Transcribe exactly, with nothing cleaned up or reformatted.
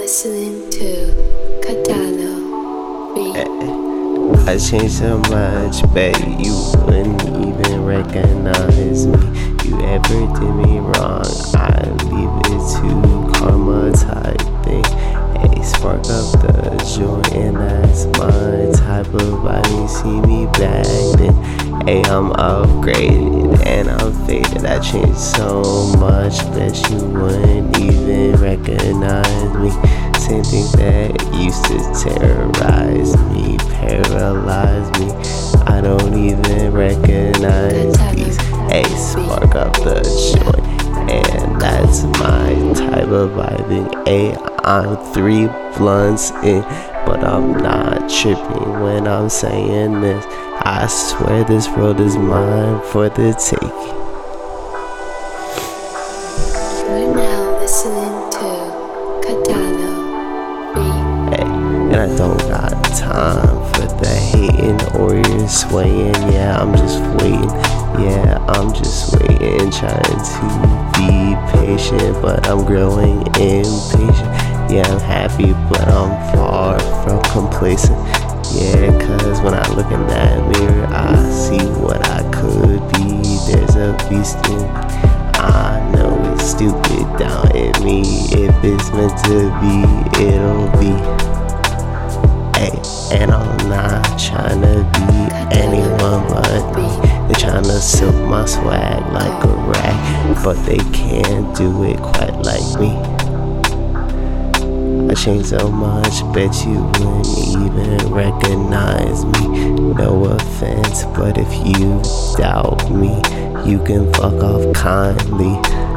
listening to Catalo Beat. I changed so much, babe, you wouldn't even recognize me. You ever did me wrong, I leave it to karma type thing. Hey, spark up the joint, and that's my type of vibe. You see me back then, hey, I'm upgraded and I'm faded. I changed so much that you wouldn't even recognize me. Same thing that used to terrorize me, paralyze me, I don't even recognize these. Hey, spark up the joint, and that's my type of vibing. Hey, I'm three blunts in, but I'm not tripping when I'm saying this. I swear this world is mine for the taking. You're now listening to Catalo Beat. Hey, and I don't got time for the hating or you're swaying. Yeah, I'm just waiting. Yeah, I'm just waiting, trying to be patient, but I'm growing impatient. Yeah, I'm happy, but I'm far from complacent. Yeah, cause when I look in that mirror, I see what I could be. There's a beast in me. I know it's stupid down in me. If it's meant to be, it'll be. Hey, and I'm not trying to be anyone but me. They tryna silk my swag like a rag, but they can't do it quite like me. I changed so much, bet you wouldn't even recognize me. No offense, but if you doubt me, you can fuck off kindly.